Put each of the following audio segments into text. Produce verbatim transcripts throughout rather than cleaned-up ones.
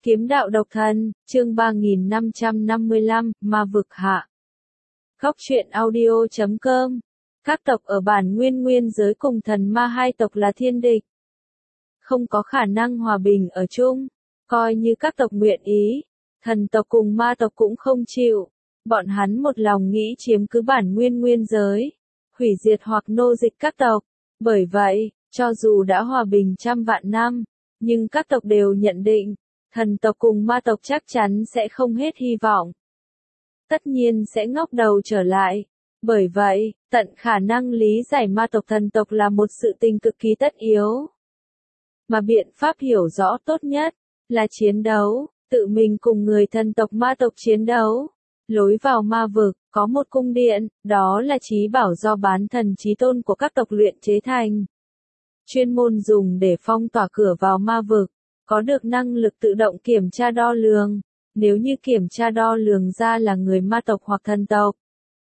Kiếm đạo độc thân, chương ba nghìn năm trăm năm mươi lăm, ma vực hạ. Góc truyện audio chấm com. Các tộc ở bản nguyên nguyên giới cùng thần ma hai tộc là thiên địch. Không có khả năng hòa bình ở chung. Coi như các tộc nguyện ý, thần tộc cùng ma tộc cũng không chịu. Bọn hắn một lòng nghĩ chiếm cứ bản nguyên nguyên giới, hủy diệt hoặc nô dịch các tộc. Bởi vậy, cho dù đã hòa bình trăm vạn năm, nhưng các tộc đều nhận định, thần tộc cùng ma tộc chắc chắn sẽ không hết hy vọng. Tất nhiên sẽ ngóc đầu trở lại. Bởi vậy, tận khả năng lý giải ma tộc thần tộc là một sự tình cực kỳ tất yếu. Mà biện pháp hiểu rõ tốt nhất, là chiến đấu, tự mình cùng người thần tộc ma tộc chiến đấu. Lối vào ma vực, có một cung điện, đó là trí bảo do bán thần chí tôn của các tộc luyện chế thành. Chuyên môn dùng để phong tỏa cửa vào ma vực. Có được năng lực tự động kiểm tra đo lường, nếu như kiểm tra đo lường ra là người ma tộc hoặc thần tộc,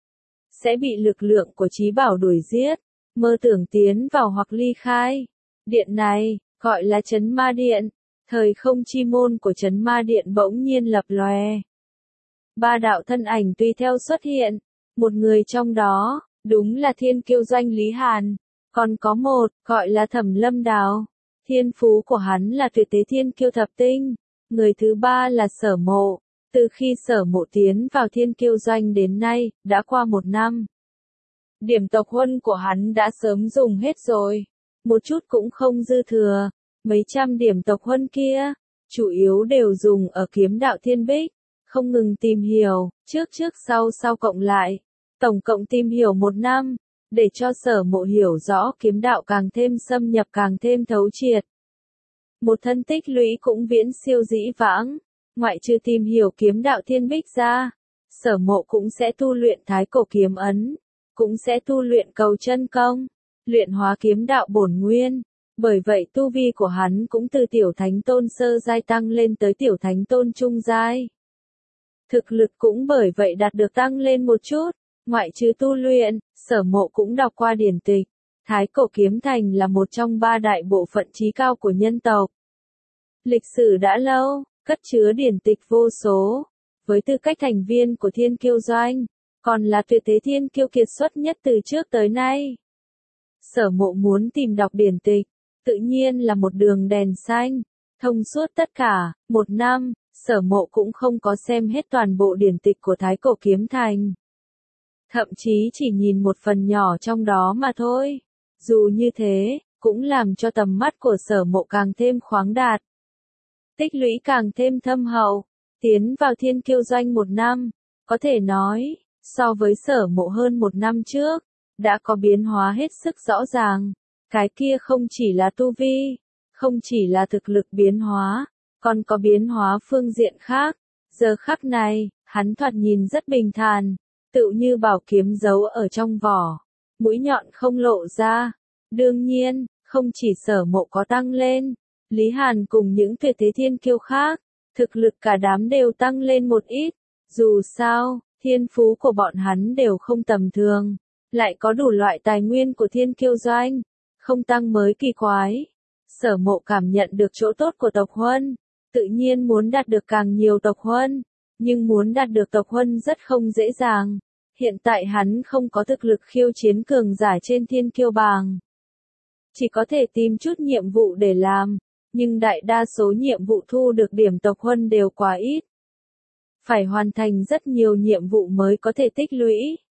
sẽ bị lực lượng của trí bảo đuổi giết, mơ tưởng tiến vào hoặc ly khai. Điện này, gọi là trấn ma điện, thời không chi môn của trấn ma điện bỗng nhiên lập lòe. Ba đạo thân ảnh tùy theo xuất hiện, một người trong đó, đúng là thiên kiêu doanh Lý Hàn, còn có một, gọi là Thẩm Lâm Đào. Thiên phú của hắn là tuyệt thế thiên kiêu thập tinh. Người thứ ba là Sở Mộ. Từ khi Sở Mộ tiến vào thiên kiêu doanh đến nay, đã qua một năm. Điểm tộc huân của hắn đã sớm dùng hết rồi. Một chút cũng không dư thừa. Mấy trăm điểm tộc huân kia, chủ yếu đều dùng ở kiếm đạo thiên bích. Không ngừng tìm hiểu, trước trước sau sau cộng lại. Tổng cộng tìm hiểu một năm. Để cho Sở Mộ hiểu rõ kiếm đạo càng thêm xâm nhập càng thêm thấu triệt. Một thân tích lũy cũng viễn siêu dĩ vãng, ngoại trừ tìm hiểu kiếm đạo thiên bích ra, Sở Mộ cũng sẽ tu luyện thái cổ kiếm ấn, cũng sẽ tu luyện cầu chân công, luyện hóa kiếm đạo bổn nguyên. Bởi vậy tu vi của hắn cũng từ tiểu thánh tôn sơ giai tăng lên tới tiểu thánh tôn trung giai. Thực lực cũng bởi vậy đạt được tăng lên một chút. Ngoại trừ tu luyện, Sở Mộ cũng đọc qua điển tịch. Thái cổ kiếm thành là một trong ba đại bộ phận chí cao của nhân tộc. Lịch sử đã lâu, cất chứa điển tịch vô số. Với tư cách thành viên của thiên kiêu doanh, còn là tuyệt thế thiên kiêu kiệt xuất nhất từ trước tới nay. Sở Mộ muốn tìm đọc điển tịch, tự nhiên là một đường đèn xanh, thông suốt tất cả. Một năm, Sở Mộ cũng không có xem hết toàn bộ điển tịch của Thái cổ kiếm thành. Thậm chí chỉ nhìn một phần nhỏ trong đó mà thôi. Dù như thế, cũng làm cho tầm mắt của Sở Mộ càng thêm khoáng đạt. Tích lũy càng thêm thâm hậu. Tiến vào thiên kiêu doanh một năm, có thể nói, so với Sở Mộ hơn một năm trước, đã có biến hóa hết sức rõ ràng. Cái kia không chỉ là tu vi, không chỉ là thực lực biến hóa, còn có biến hóa phương diện khác. Giờ khắc này, hắn thoạt nhìn rất bình thản. Tựu như bảo kiếm giấu ở trong vỏ, mũi nhọn không lộ ra. Đương nhiên, không chỉ Sở Mộ có tăng lên, Lý Hàn cùng những tuyệt thế thiên kiêu khác, thực lực cả đám đều tăng lên một ít. Dù sao, thiên phú của bọn hắn đều không tầm thường, lại có đủ loại tài nguyên của thiên kiêu doanh, không tăng mới kỳ quái. Sở Mộ cảm nhận được chỗ tốt của tộc huân, tự nhiên muốn đạt được càng nhiều tộc huân. Nhưng muốn đạt được tộc huân rất không dễ dàng. Hiện tại hắn không có thực lực khiêu chiến cường giả trên thiên kiêu bảng. Chỉ có thể tìm chút nhiệm vụ để làm. Nhưng đại đa số nhiệm vụ thu được điểm tộc huân đều quá ít. Phải hoàn thành rất nhiều nhiệm vụ mới có thể tích lũy.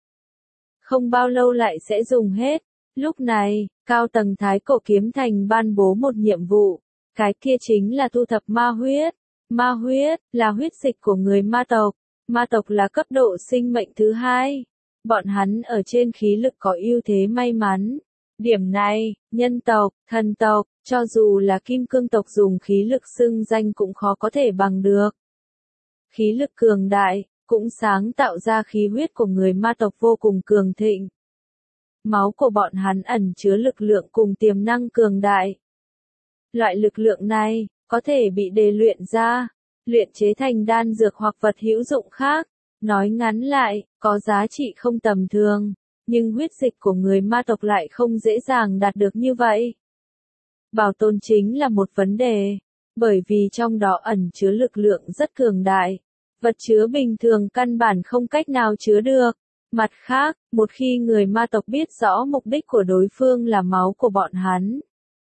Không bao lâu lại sẽ dùng hết. Lúc này, cao tầng Thái cổ kiếm thành ban bố một nhiệm vụ. Cái kia chính là thu thập ma huyết. Ma huyết là huyết dịch của người ma tộc. Ma tộc là cấp độ sinh mệnh thứ hai. Bọn hắn ở trên khí lực có ưu thế may mắn. Điểm này, nhân tộc, thần tộc, cho dù là kim cương tộc dùng khí lực xưng danh cũng khó có thể bằng được. Khí lực cường đại, cũng sáng tạo ra khí huyết của người ma tộc vô cùng cường thịnh. Máu của bọn hắn ẩn chứa lực lượng cùng tiềm năng cường đại. Loại lực lượng này, có thể bị đề luyện ra, luyện chế thành đan dược hoặc vật hữu dụng khác. Nói ngắn lại, có giá trị không tầm thường, nhưng huyết dịch của người ma tộc lại không dễ dàng đạt được như vậy. Bảo tồn chính là một vấn đề. bởi vì trong đó ẩn chứa lực lượng rất cường đại, vật chứa bình thường căn bản không cách nào chứa được. Mặt khác, một khi người ma tộc biết rõ mục đích của đối phương là máu của bọn hắn,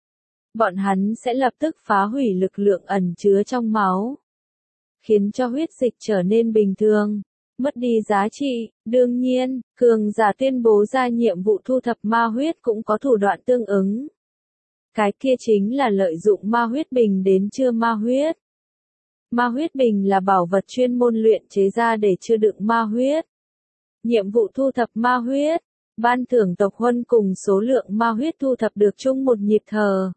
bọn hắn sẽ lập tức phá hủy lực lượng ẩn chứa trong máu, khiến cho huyết dịch trở nên bình thường, mất đi giá trị. Đương nhiên, cường giả tuyên bố ra nhiệm vụ thu thập ma huyết cũng có thủ đoạn tương ứng. Cái kia chính là lợi dụng ma huyết bình đến chứa ma huyết. Ma huyết bình là bảo vật chuyên môn luyện chế ra để chứa đựng ma huyết. Nhiệm vụ thu thập ma huyết, ban thưởng tộc huân cùng số lượng ma huyết thu thập được chung một nhịp thở,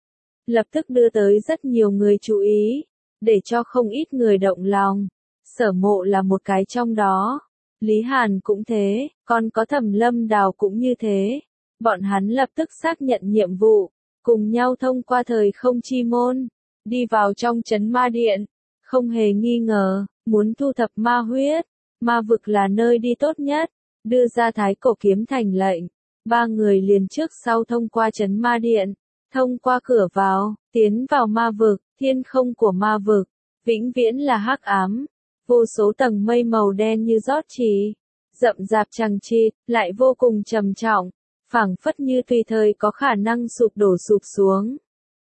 lập tức đưa tới rất nhiều người chú ý, để cho không ít người động lòng. Sở Mộ là một cái trong đó. Lý Hàn cũng thế, còn có Thẩm Lâm Đào cũng như thế. Bọn hắn lập tức xác nhận nhiệm vụ, cùng nhau thông qua thời không chi môn, đi vào trong trấn ma điện. Không hề nghi ngờ, muốn thu thập ma huyết, ma vực là nơi đi tốt nhất. Đưa ra Thái Cổ Kiếm Thành lệnh, ba người liền trước sau thông qua trấn ma điện, thông qua cửa vào, tiến vào ma vực. Thiên không của ma vực vĩnh viễn là hắc ám, vô số tầng mây màu đen như rót chỉ, rậm rạp chằng chịt, lại vô cùng trầm trọng, phảng phất như tùy thời có khả năng sụp đổ sụp xuống,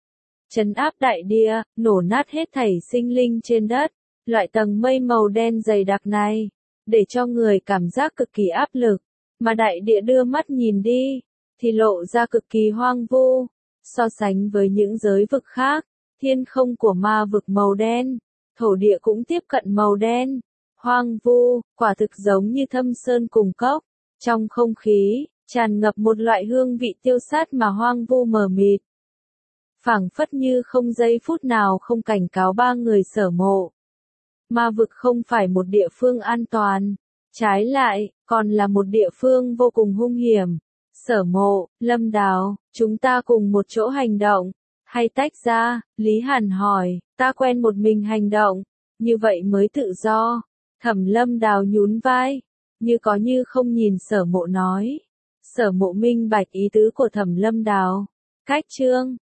trấn áp đại địa, nổ nát hết thảy sinh linh trên đất. Loại tầng mây màu đen dày đặc này, để cho người cảm giác cực kỳ áp lực, mà đại địa đưa mắt nhìn đi, thì lộ ra cực kỳ hoang vu. So sánh với những giới vực khác, thiên không của ma vực màu đen, thổ địa cũng tiếp cận màu đen, hoang vu, quả thực giống như thâm sơn cùng cốc. Trong không khí, tràn ngập một loại hương vị tiêu sát mà hoang vu mờ mịt. Phảng phất như không giây phút nào không cảnh cáo ba người Sở Mộ. Ma vực không phải một địa phương an toàn, trái lại, còn là một địa phương vô cùng hung hiểm. Sở Mộ, Lâm Đào, chúng ta cùng một chỗ hành động, hay tách ra? Lý Hàn hỏi. Ta quen một mình hành động, như vậy mới tự do. Thẩm Lâm Đào nhún vai, như có như không nhìn Sở Mộ nói. Sở Mộ minh bạch ý tứ của Thẩm Lâm Đào. Cách chương